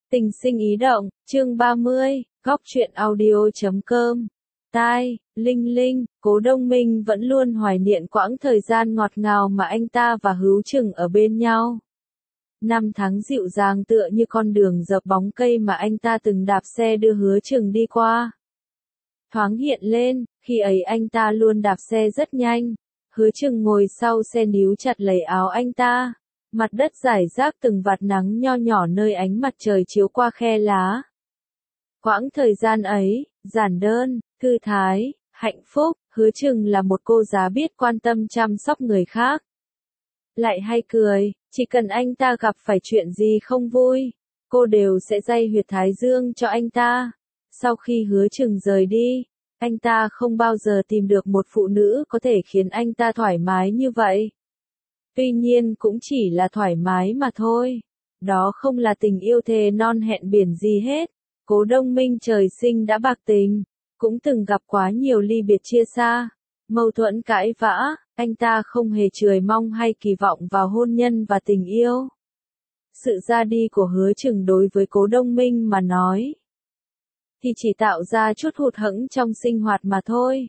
Tình sinh ý động, chương 30, góc truyện audio.com. Tai, Linh Linh, Cố Đông Minh vẫn luôn hoài niệm quãng thời gian ngọt ngào mà anh ta và Hứa Chừng ở bên nhau. Năm tháng dịu dàng tựa như con đường dợp bóng cây mà anh ta từng đạp xe đưa Hứa Chừng đi qua. Thoáng hiện lên, khi ấy anh ta luôn đạp xe rất nhanh. Hứa Chừng ngồi sau xe níu chặt lấy áo anh ta. Mặt đất rải rác từng vạt nắng nho nhỏ nơi ánh mặt trời chiếu qua khe lá. Quãng thời gian ấy, giản đơn, thư thái, hạnh phúc, Hứa Chừng là một cô giáo biết quan tâm chăm sóc người khác. Lại hay cười, chỉ cần anh ta gặp phải chuyện gì không vui, cô đều sẽ day huyệt thái dương cho anh ta. Sau khi Hứa Chừng rời đi, anh ta không bao giờ tìm được một phụ nữ có thể khiến anh ta thoải mái như vậy. Tuy nhiên cũng chỉ là thoải mái mà thôi. Đó không là tình yêu thề non hẹn biển gì hết. Cố Đông Minh trời sinh đã bạc tình, cũng từng gặp quá nhiều ly biệt chia xa, mâu thuẫn cãi vã, anh ta không hề trười mong hay kỳ vọng vào hôn nhân và tình yêu. Sự ra đi của Hứa Chừng đối với Cố Đông Minh mà nói, thì chỉ tạo ra chút hụt hẫng trong sinh hoạt mà thôi.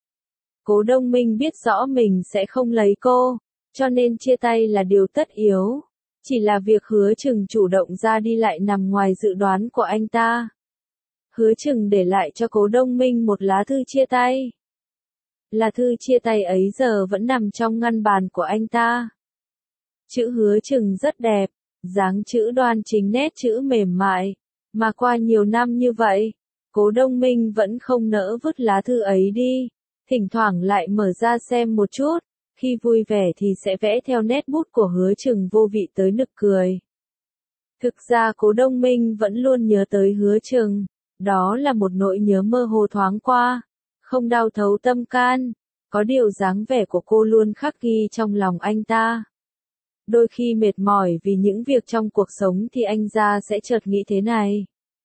Cố Đông Minh biết rõ mình sẽ không lấy cô, cho nên chia tay là điều tất yếu. Chỉ là việc Hứa Chừng chủ động ra đi lại nằm ngoài dự đoán của anh ta. Hứa Chừng để lại cho Cố Đông Minh một lá thư chia tay. Lá thư chia tay ấy giờ vẫn nằm trong ngăn bàn của anh ta. Chữ Hứa Chừng rất đẹp, dáng chữ đoan chính, nét chữ mềm mại. Mà qua nhiều năm như vậy, Cố Đông Minh vẫn không nỡ vứt lá thư ấy đi. Thỉnh thoảng lại mở ra xem một chút. Khi vui vẻ thì sẽ vẽ theo nét bút của Hứa Chừng vô vị tới nực cười. Thực ra Cố Đông Minh vẫn luôn nhớ tới Hứa Chừng. Đó là một nỗi nhớ mơ hồ thoáng qua, không đau thấu tâm can. Có điều dáng vẻ của cô luôn khắc ghi trong lòng anh ta. Đôi khi mệt mỏi vì những việc trong cuộc sống thì anh ta sẽ chợt nghĩ thế này.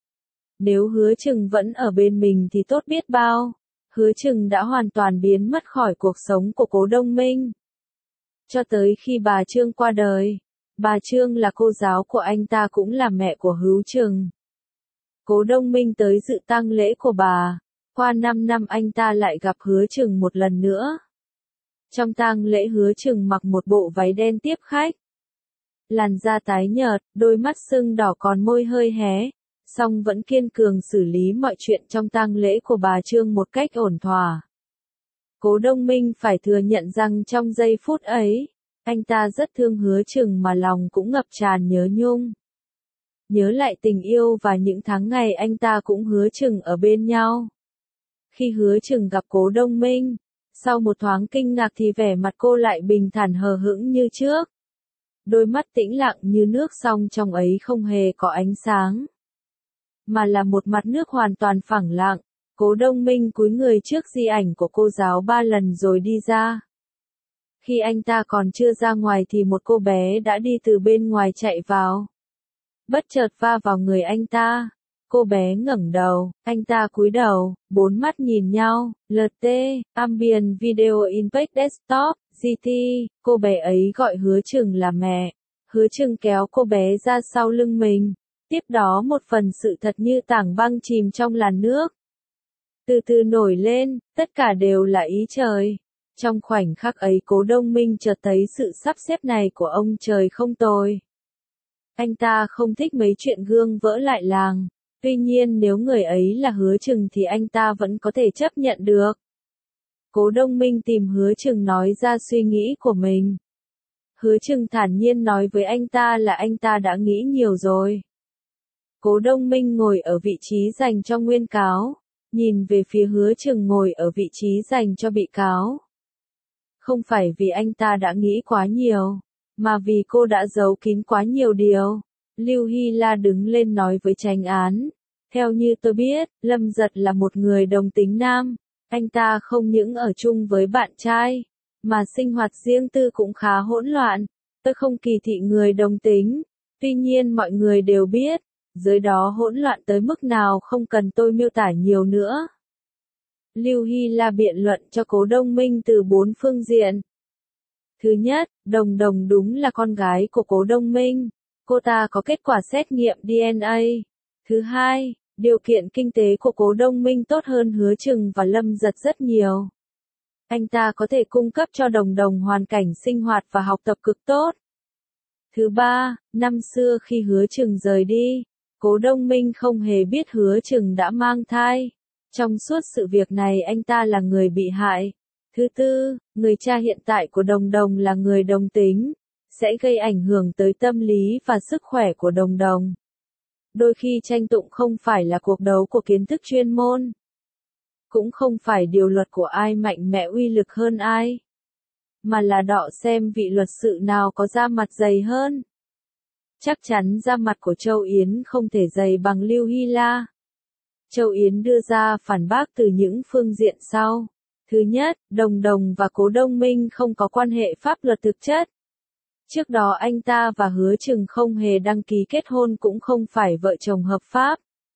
Nếu Hứa Chừng vẫn ở bên mình thì tốt biết bao. Hứa Chừng đã hoàn toàn biến mất khỏi cuộc sống của Cố Đông Minh. Cho tới khi bà Trương qua đời, bà Trương là cô giáo của anh ta cũng là mẹ của Hứa Chừng. Cố Đông Minh tới dự tang lễ của bà, qua 5 năm anh ta lại gặp Hứa Chừng một lần nữa. Trong tang lễ Hứa Chừng mặc một bộ váy đen tiếp khách. Làn da tái nhợt, đôi mắt sưng đỏ còn môi hơi hé. Song vẫn kiên cường xử lý mọi chuyện trong tang lễ của bà Trương một cách ổn thỏa. Cố Đông Minh phải thừa nhận rằng trong giây phút ấy, anh ta rất thương Hứa Chừng mà lòng cũng ngập tràn nhớ nhung. Nhớ lại tình yêu và những tháng ngày anh ta cũng Hứa Chừng ở bên nhau. Khi Hứa Chừng gặp Cố Đông Minh, sau một thoáng kinh ngạc thì vẻ mặt cô lại bình thản hờ hững như trước. Đôi mắt tĩnh lặng như nước, song trong ấy không hề có ánh sáng, mà là một mặt nước hoàn toàn phẳng lặng. Cố Đông Minh cúi người trước di ảnh của cô giáo 3 lần rồi đi ra. Khi anh ta còn chưa ra ngoài thì một cô bé đã đi từ bên ngoài chạy vào. Bất chợt va vào người anh ta. Cô bé ngẩng đầu, anh ta cúi đầu, bốn mắt nhìn nhau. LT, Ambient Video Impact Desktop, GT, cô bé ấy gọi Hứa Chừng là mẹ. Hứa Chừng kéo cô bé ra sau lưng mình. Tiếp đó một phần sự thật như tảng băng chìm trong làn nước. Từ từ nổi lên, tất cả đều là ý trời. Trong khoảnh khắc ấy Cố Đông Minh chợt thấy sự sắp xếp này của ông trời không tồi. Anh ta không thích mấy chuyện gương vỡ lại làng. Tuy nhiên nếu người ấy là Hứa Chừng thì anh ta vẫn có thể chấp nhận được. Cố Đông Minh tìm Hứa Chừng nói ra suy nghĩ của mình. Hứa Chừng thản nhiên nói với anh ta là anh ta đã nghĩ nhiều rồi. Cố Đông Minh ngồi ở vị trí dành cho nguyên cáo, nhìn về phía Hứa Chừng ngồi ở vị trí dành cho bị cáo. Không phải vì anh ta đã nghĩ quá nhiều, mà vì cô đã giấu kín quá nhiều điều. Lưu Hy La đứng lên nói với chánh án. Theo như tôi biết, Lâm Giật là một người đồng tính nam. Anh ta không những ở chung với bạn trai, mà sinh hoạt riêng tư cũng khá hỗn loạn. Tôi không kỳ thị người đồng tính. Tuy nhiên mọi người đều biết, dưới đó hỗn loạn tới mức nào không cần tôi miêu tả nhiều nữa. Lưu Hy La biện luận cho Cố Đông Minh từ 4 phương diện. Thứ nhất, Đồng Đồng đúng là con gái của Cố Đông Minh. Cô ta có kết quả xét nghiệm DNA, Thứ hai, điều kiện kinh tế của Cố Đông Minh tốt hơn Hứa Chừng và Lâm Giật rất nhiều. Anh ta có thể cung cấp cho Đồng Đồng hoàn cảnh sinh hoạt và học tập cực tốt. Thứ ba, năm xưa khi Hứa Chừng rời đi, Cố Đông Minh không hề biết Hứa Chừng đã mang thai. Trong suốt sự việc này anh ta là người bị hại. Thứ tư, người cha hiện tại của Đồng Đồng là người đồng tính, sẽ gây ảnh hưởng tới tâm lý và sức khỏe của Đồng Đồng. Đôi khi tranh tụng không phải là cuộc đấu của kiến thức chuyên môn, cũng không phải điều luật của ai mạnh mẽ uy lực hơn ai, mà là đọ xem vị luật sự nào có da mặt dày hơn. Chắc chắn da mặt của Châu Yến không thể dày bằng Lưu Hy La. Châu Yến đưa ra phản bác từ những phương diện sau. Thứ nhất, Đồng Đồng và Cố Đông Minh không có quan hệ pháp luật thực chất. Trước đó anh ta và Hứa Chừng không hề đăng ký kết hôn cũng không phải vợ chồng hợp pháp.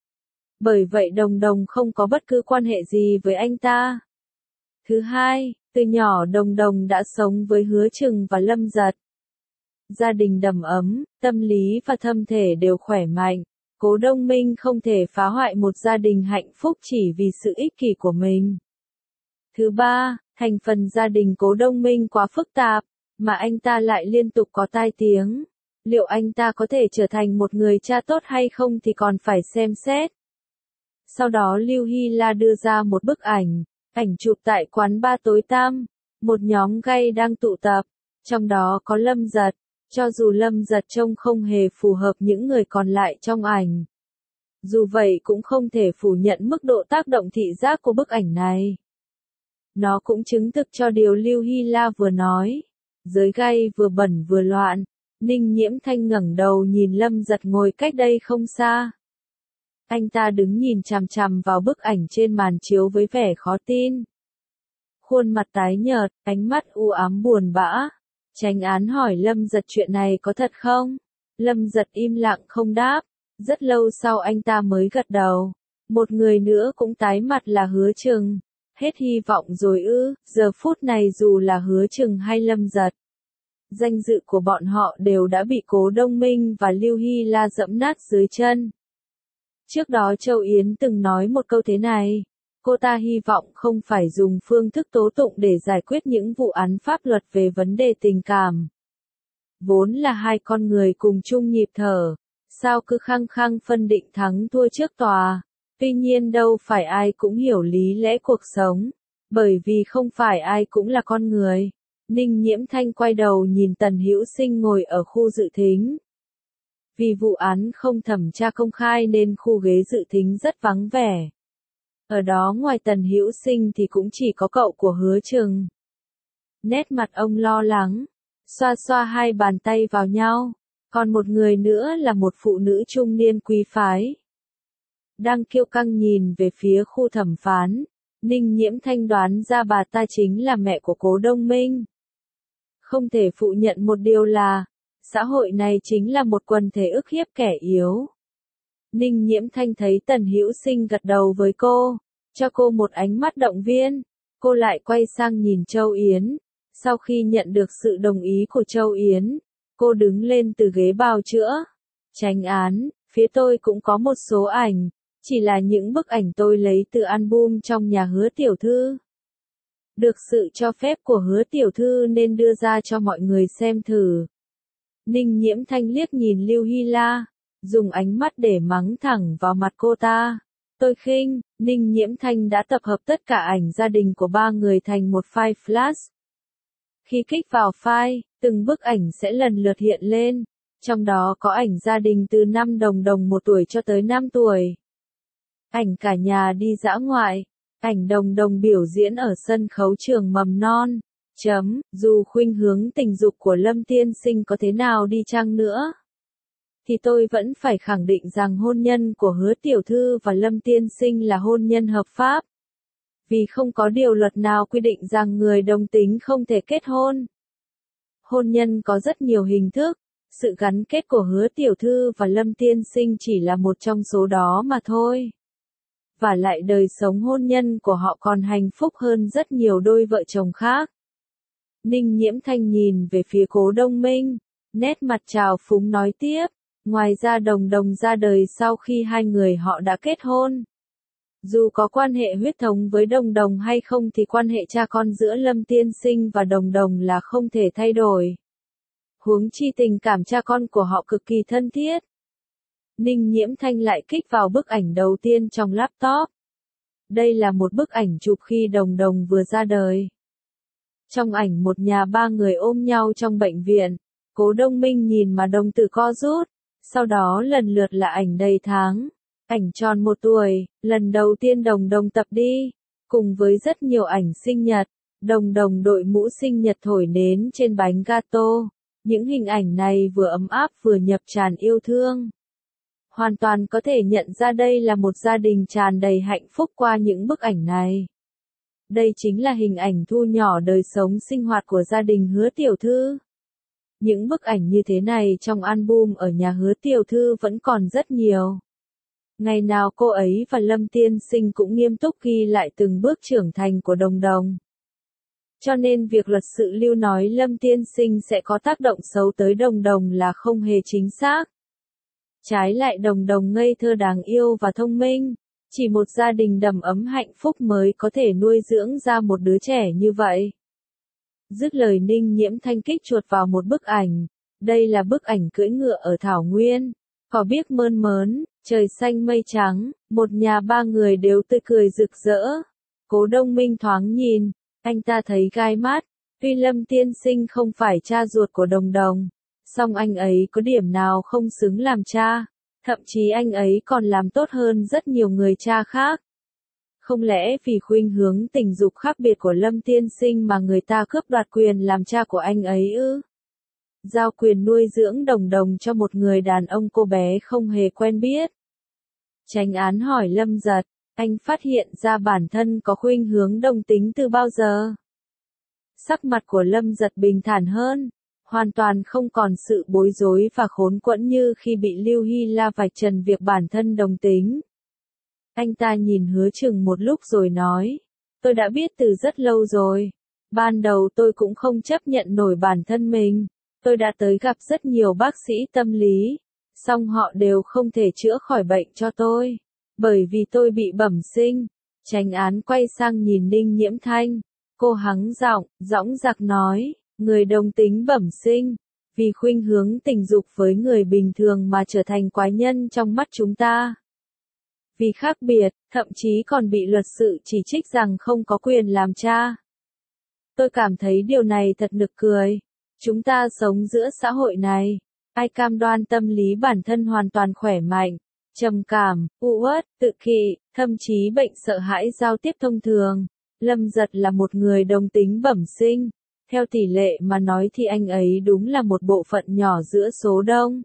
Bởi vậy Đồng Đồng không có bất cứ quan hệ gì với anh ta. Thứ hai, từ nhỏ Đồng Đồng đã sống với Hứa Chừng và Lâm Giật. Gia đình đầm ấm, tâm lý và thân thể đều khỏe mạnh. Cố Đông Minh không thể phá hoại một gia đình hạnh phúc chỉ vì sự ích kỷ của mình. Thứ ba, thành phần gia đình Cố Đông Minh quá phức tạp, mà anh ta lại liên tục có tai tiếng. Liệu anh ta có thể trở thành một người cha tốt hay không thì còn phải xem xét. Sau đó Lưu Hy La đưa ra một bức ảnh chụp tại quán bar tối tăm. Một nhóm gay đang tụ tập, trong đó có Lâm Giật. Cho dù Lâm Giật trông không hề phù hợp những người còn lại trong ảnh. Dù vậy cũng không thể phủ nhận mức độ tác động thị giác của bức ảnh này. Nó cũng chứng thực cho điều Lưu Hy La vừa nói. Giới gay vừa bẩn vừa loạn. Ninh Nhiễm Thanh ngẩng đầu nhìn Lâm Giật ngồi cách đây không xa. Anh ta đứng nhìn chằm chằm vào bức ảnh trên màn chiếu với vẻ khó tin. Khuôn mặt tái nhợt, ánh mắt u ám buồn bã. Chánh án hỏi Lâm Giật chuyện này có thật không? Lâm Giật im lặng không đáp. Rất lâu sau anh ta mới gật đầu. Một người nữa cũng tái mặt là Hứa Chừng. Hết hy vọng rồi ư? Giờ phút này dù là Hứa Chừng hay Lâm Giật, danh dự của bọn họ đều đã bị Cố Đông Minh và Lưu Hy La dẫm nát dưới chân. Trước đó Châu Yến từng nói một câu thế này. Cô ta hy vọng không phải dùng phương thức tố tụng để giải quyết những vụ án pháp luật về vấn đề tình cảm. Vốn là hai con người cùng chung nhịp thở, sao cứ khăng khăng phân định thắng thua trước tòa. Tuy nhiên đâu phải ai cũng hiểu lý lẽ cuộc sống, bởi vì không phải ai cũng là con người. Ninh Nhiễm Thanh quay đầu nhìn Tần Hữu Sinh ngồi ở khu dự thính. Vì vụ án không thẩm tra công khai nên khu ghế dự thính rất vắng vẻ. Ở đó ngoài Tần Hữu Sinh thì cũng chỉ có cậu của Hứa Chừng. Nét mặt ông lo lắng, xoa xoa hai bàn tay vào nhau. Còn một người nữa là một phụ nữ trung niên quý phái. Đang kiêu căng nhìn về phía khu thẩm phán. Ninh Nhiễm Thanh đoán ra bà ta chính là mẹ của Cố Đông Minh. Không thể phủ nhận một điều là, xã hội này chính là một quần thể ức hiếp kẻ yếu. Ninh Nhiễm Thanh thấy Tần Hữu Sinh gật đầu với cô, cho cô một ánh mắt động viên. Cô lại quay sang nhìn Châu Yến. Sau khi nhận được sự đồng ý của Châu Yến, cô đứng lên từ ghế bào chữa. Chánh án, phía tôi cũng có một số ảnh, chỉ là những bức ảnh tôi lấy từ album trong nhà Hứa tiểu thư. Được sự cho phép của Hứa tiểu thư nên đưa ra cho mọi người xem thử. Ninh Nhiễm Thanh liếc nhìn Lưu Hy La, dùng ánh mắt để mắng thẳng vào mặt cô ta. Tôi khinh. Ninh Nhiễm Thanh đã tập hợp tất cả ảnh gia đình của ba người thành một file flash. Khi kích vào file, từng bức ảnh sẽ lần lượt hiện lên. Trong đó có ảnh gia đình từ năm Đồng Đồng 1 tuổi cho tới 5 tuổi. Ảnh cả nhà đi dã ngoại. Ảnh Đồng Đồng biểu diễn ở sân khấu trường mầm non. Dù khuynh hướng tình dục của Lâm tiên sinh có thế nào đi chăng nữa, thì tôi vẫn phải khẳng định rằng hôn nhân của Hứa tiểu thư và Lâm tiên sinh là hôn nhân hợp pháp. Vì không có điều luật nào quy định rằng người đồng tính không thể kết hôn. Hôn nhân có rất nhiều hình thức, sự gắn kết của Hứa tiểu thư và Lâm tiên sinh chỉ là một trong số đó mà thôi. Và lại đời sống hôn nhân của họ còn hạnh phúc hơn rất nhiều đôi vợ chồng khác. Ninh Nhiễm Thanh nhìn về phía Cố Đông Minh, nét mặt trào phúng nói tiếp, Ngoài ra Đồng Đồng ra đời sau khi hai người họ đã kết hôn. Dù có quan hệ huyết thống với Đồng Đồng hay không thì quan hệ cha con giữa Lâm Tiên Sinh và Đồng Đồng là không thể thay đổi. Huống chi tình cảm cha con của họ cực kỳ thân thiết. Ninh Nhiễm Thanh lại kích vào bức ảnh đầu tiên trong laptop. Đây là một bức ảnh chụp khi Đồng Đồng vừa ra đời. Trong ảnh một nhà ba người ôm nhau trong bệnh viện, Cố Đông Minh nhìn mà đồng tử co rút, sau đó lần lượt là ảnh đầy tháng, ảnh tròn 1 tuổi, lần đầu tiên Đồng Đồng tập đi, cùng với rất nhiều ảnh sinh nhật, Đồng Đồng đội mũ sinh nhật thổi nến trên bánh gato. Những hình ảnh này vừa ấm áp vừa nhập tràn yêu thương. Hoàn toàn có thể nhận ra đây là một gia đình tràn đầy hạnh phúc qua những bức ảnh này. Đây chính là hình ảnh thu nhỏ đời sống sinh hoạt của gia đình Hứa Tiểu Thư. Những bức ảnh như thế này trong album ở nhà Hứa Tiểu Thư vẫn còn rất nhiều. Ngày nào cô ấy và Lâm Tiên Sinh cũng nghiêm túc ghi lại từng bước trưởng thành của Đồng Đồng. Cho nên việc luật sự Lưu nói Lâm Tiên Sinh sẽ có tác động xấu tới Đồng Đồng là không hề chính xác. Trái lại Đồng Đồng ngây thơ đáng yêu và thông minh, chỉ một gia đình đầm ấm hạnh phúc mới có thể nuôi dưỡng ra một đứa trẻ như vậy. Dứt lời Ninh Nhiễm Thanh kích chuột vào một bức ảnh, đây là bức ảnh cưỡi ngựa ở Thảo Nguyên, cỏ biếc mơn mớn, trời xanh mây trắng, một nhà ba người đều tươi cười rực rỡ. Cố Đông Minh thoáng nhìn, anh ta thấy gai mắt, tuy Lâm Tiên Sinh không phải cha ruột của Đồng Đồng, song anh ấy có điểm nào không xứng làm cha, thậm chí anh ấy còn làm tốt hơn rất nhiều người cha khác. Không lẽ vì khuynh hướng tình dục khác biệt của Lâm Tiên Sinh mà người ta cướp đoạt quyền làm cha của anh ấy ư? Giao quyền nuôi dưỡng Đồng Đồng cho một người đàn ông cô bé không hề quen biết. Chánh án hỏi Lâm Giật, anh phát hiện ra bản thân có khuynh hướng đồng tính từ bao giờ? Sắc mặt của Lâm Giật bình thản hơn, hoàn toàn không còn sự bối rối và khốn quẫn như khi bị Lưu Hy La vạch trần việc bản thân đồng tính. Anh ta nhìn Hứa Chừng một lúc rồi nói, tôi đã biết từ rất lâu rồi. Ban đầu tôi cũng không chấp nhận nổi bản thân mình. Tôi đã tới gặp rất nhiều bác sĩ tâm lý, song họ đều không thể chữa khỏi bệnh cho tôi, bởi vì tôi bị bẩm sinh. Chánh án quay sang nhìn Ninh Nhiễm Thanh, cô hắng giọng, dõng dạc nói, người đồng tính bẩm sinh, vì khuynh hướng tình dục với người bình thường mà trở thành quái nhân trong mắt chúng ta. Vì khác biệt, thậm chí còn bị luật sự chỉ trích rằng không có quyền làm cha. Tôi cảm thấy điều này thật nực cười. Chúng ta sống giữa xã hội này, ai cam đoan tâm lý bản thân hoàn toàn khỏe mạnh, trầm cảm, u uất, tự kỷ, thậm chí bệnh sợ hãi giao tiếp thông thường. Lâm Giật là một người đồng tính bẩm sinh. Theo tỷ lệ mà nói thì anh ấy đúng là một bộ phận nhỏ giữa số đông.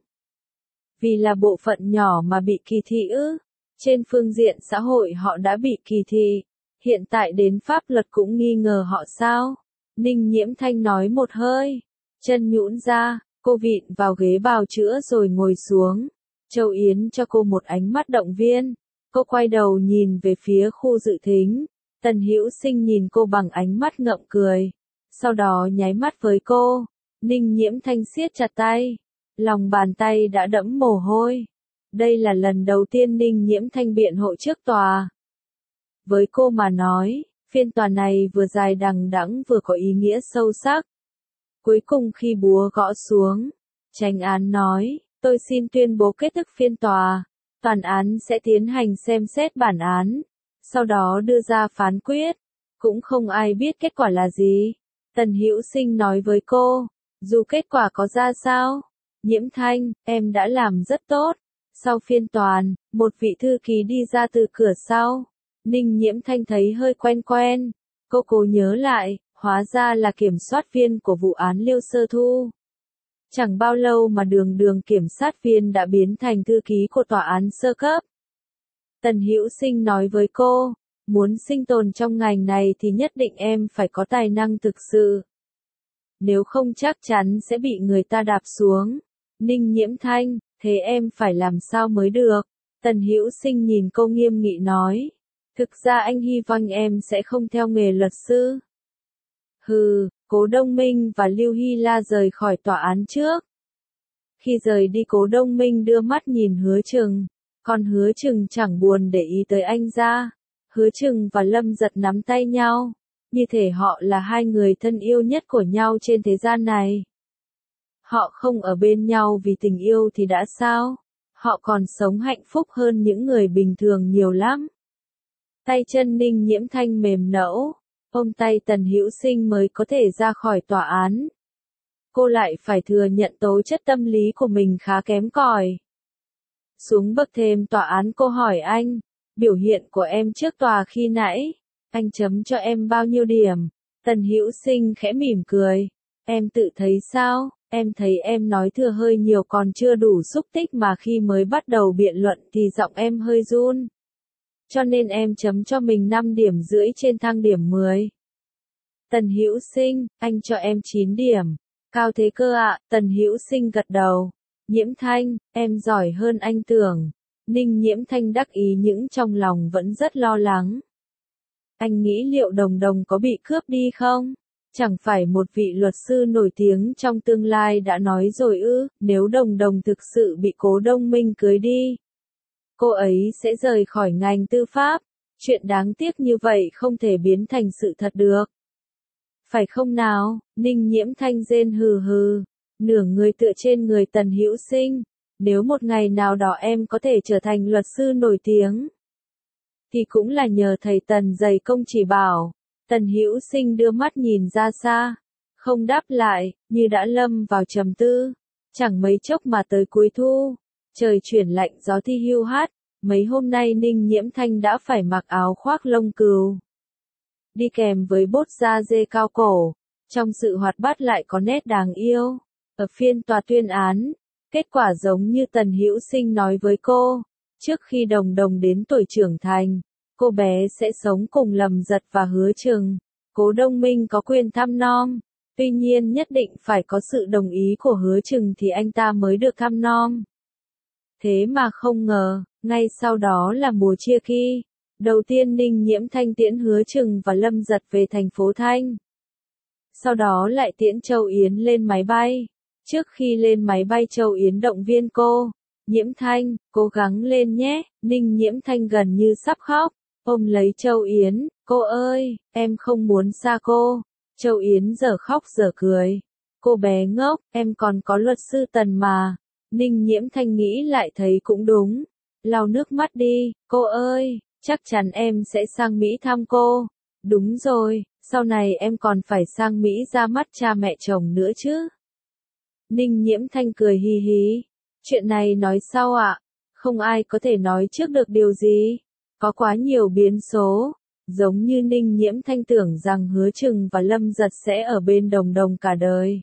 Vì là bộ phận nhỏ mà bị kỳ thị ư? Trên phương diện xã hội họ đã bị kỳ thị, hiện tại đến pháp luật cũng nghi ngờ họ sao? Ninh Nhiễm Thanh nói một hơi, chân nhũn ra, cô vịn vào ghế bào chữa rồi ngồi xuống. Châu Yến cho cô một ánh mắt động viên. Cô quay đầu nhìn về phía khu dự thính. Tần Hữu Sinh nhìn cô bằng ánh mắt ngậm cười, sau đó nháy mắt với cô. Ninh Nhiễm Thanh siết chặt tay, lòng bàn tay đã đẫm mồ hôi. Đây là lần đầu tiên Ninh Nhiễm Thanh biện hộ trước tòa. Với cô mà nói, phiên tòa này vừa dài đằng đẵng vừa có ý nghĩa sâu sắc. Cuối cùng khi búa gõ xuống, chánh án nói, tôi xin tuyên bố kết thúc phiên tòa. Toàn án sẽ tiến hành xem xét bản án, sau đó đưa ra phán quyết. Cũng không ai biết kết quả là gì. Tần Hữu Sinh nói với cô, dù kết quả có ra sao, Nhiễm Thanh, em đã làm rất tốt. Sau phiên toàn, một vị thư ký đi ra từ cửa sau. Ninh Nhiễm Thanh thấy hơi quen quen. Cô cố nhớ lại, hóa ra là kiểm soát viên của vụ án Liêu Sơ Thu. Chẳng bao lâu mà đường kiểm sát viên đã biến thành thư ký của tòa án sơ cấp. Tần Hữu Sinh nói với cô, muốn sinh tồn trong ngành này thì nhất định em phải có tài năng thực sự. Nếu không chắc chắn sẽ bị người ta đạp xuống. Ninh Nhiễm Thanh, thế em phải làm sao mới được? Tần Hữu Sinh nhìn cô nghiêm nghị nói. Thực ra anh hy vọng em sẽ không theo nghề luật sư. Hừ, Cố Đông Minh và Lưu Hy La rời khỏi tòa án trước. Khi rời đi Cố Đông Minh đưa mắt nhìn Hứa Chừng, còn Hứa Chừng chẳng buồn để ý tới anh ra. Hứa Chừng và Lâm Giật nắm tay nhau, như thể họ là hai người thân yêu nhất của nhau trên thế gian này. Họ không ở bên nhau vì tình yêu thì đã sao? Họ còn sống hạnh phúc hơn những người bình thường nhiều lắm. Tay chân Ninh Nhiễm Thanh mềm nẫu, ôm tay Tần Hữu Sinh mới có thể ra khỏi tòa án. Cô lại phải thừa nhận tố chất tâm lý của mình khá kém cỏi. Xuống bậc thềm tòa án cô hỏi anh, biểu hiện của em trước tòa khi nãy, anh chấm cho em bao nhiêu điểm? Tần Hữu Sinh khẽ mỉm cười, em tự thấy sao? Em thấy em nói thừa hơi nhiều còn chưa đủ xúc tích mà khi mới bắt đầu biện luận thì giọng em hơi run. Cho nên em chấm cho mình 5,5 điểm trên thang điểm 10. Tần Hữu Sinh, anh cho em 9 điểm. Cao thế cơ ạ, Tần Hữu Sinh gật đầu. Nhiễm Thanh, em giỏi hơn anh tưởng. Ninh Nhiễm Thanh đắc ý nhưng trong lòng vẫn rất lo lắng. Anh nghĩ liệu Đồng Đồng có bị cướp đi không? Chẳng phải một vị luật sư nổi tiếng trong tương lai đã nói rồi ư, nếu Đồng Đồng thực sự bị Cố Đông Minh cưới đi, cô ấy sẽ rời khỏi ngành tư pháp. Chuyện đáng tiếc như vậy không thể biến thành sự thật được. Phải không nào? Ninh Nhiễm Thanh rên hừ hừ, nửa người tựa trên người Tần Hữu Sinh. Nếu một ngày nào đó em có thể trở thành luật sư nổi tiếng, thì cũng là nhờ thầy Tần dày công chỉ bảo. Tần Hữu Sinh đưa mắt nhìn ra xa, không đáp lại, như đã lâm vào trầm tư. Chẳng mấy chốc mà tới cuối thu, trời chuyển lạnh gió thi hưu hát, mấy hôm nay Ninh Nhiễm Thanh đã phải mặc áo khoác lông cừu, đi kèm với bốt da dê cao cổ, trong sự hoạt bát lại có nét đáng yêu. Ở phiên tòa tuyên án, kết quả giống như Tần Hữu Sinh nói với cô, trước khi Đồng Đồng đến tuổi trưởng thành, cô bé sẽ sống cùng Lâm Giật và Hứa Chừng. Cố Đông Minh có quyền thăm nom, tuy nhiên nhất định phải có sự đồng ý của Hứa Chừng thì anh ta mới được thăm nom. Thế mà không ngờ, ngay sau đó là mùa chia khi. Đầu tiên Ninh Nhiễm Thanh tiễn Hứa Chừng và Lâm Giật về thành phố Thanh. Sau đó lại tiễn Châu Yến lên máy bay. Trước khi lên máy bay Châu Yến động viên cô, Nhiễm Thanh, cố gắng lên nhé. Ninh Nhiễm Thanh gần như sắp khóc, ôm lấy Châu Yến, cô ơi, em không muốn xa cô. Châu Yến giờ khóc giờ cười. Cô bé ngốc, em còn có luật sư Tần mà. Ninh Nhiễm Thanh nghĩ lại thấy cũng đúng. Lau nước mắt đi, cô ơi, chắc chắn em sẽ sang Mỹ thăm cô. Đúng rồi, sau này em còn phải sang Mỹ ra mắt cha mẹ chồng nữa chứ. Ninh Nhiễm Thanh cười hì hì. Chuyện này nói sau ạ. Không ai có thể nói trước được điều gì. Có quá nhiều biến số. Giống như Ninh Nhiễm Thanh tưởng rằng Hứa Chừng và Lâm Giật sẽ ở bên Đồng Đồng cả đời.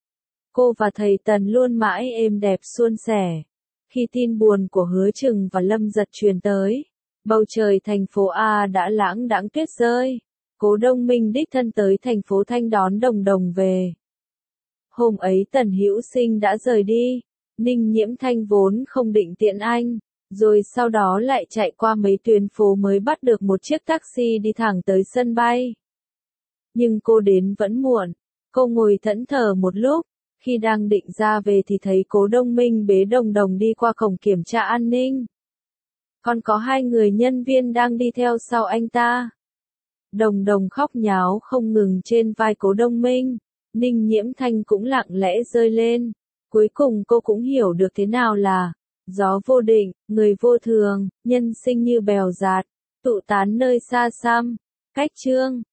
Cô và thầy Tần luôn mãi êm đẹp suôn sẻ. Khi tin buồn của Hứa Chừng và Lâm Giật truyền tới, bầu trời thành phố A đã lãng đãng tuyết rơi. Cố Đông Minh đích thân tới thành phố Thanh đón Đồng Đồng về. Hôm ấy Tần Hữu Sinh đã rời đi. Ninh Nhiễm Thanh vốn không định tiễn anh, rồi sau đó lại chạy qua mấy tuyến phố mới bắt được một chiếc taxi đi thẳng tới sân bay. Nhưng cô đến vẫn muộn. Cô ngồi thẫn thờ một lúc. Khi đang định ra về thì thấy Cố Đông Minh bế Đồng Đồng đi qua cổng kiểm tra an ninh. Còn có 2 người nhân viên đang đi theo sau anh ta. Đồng Đồng khóc nháo không ngừng trên vai Cố Đông Minh. Ninh Nhiễm Thanh cũng lặng lẽ rơi lên. Cuối cùng cô cũng hiểu được thế nào là gió vô định, người vô thường, nhân sinh như bèo dạt, tụ tán nơi xa xăm. Cách chương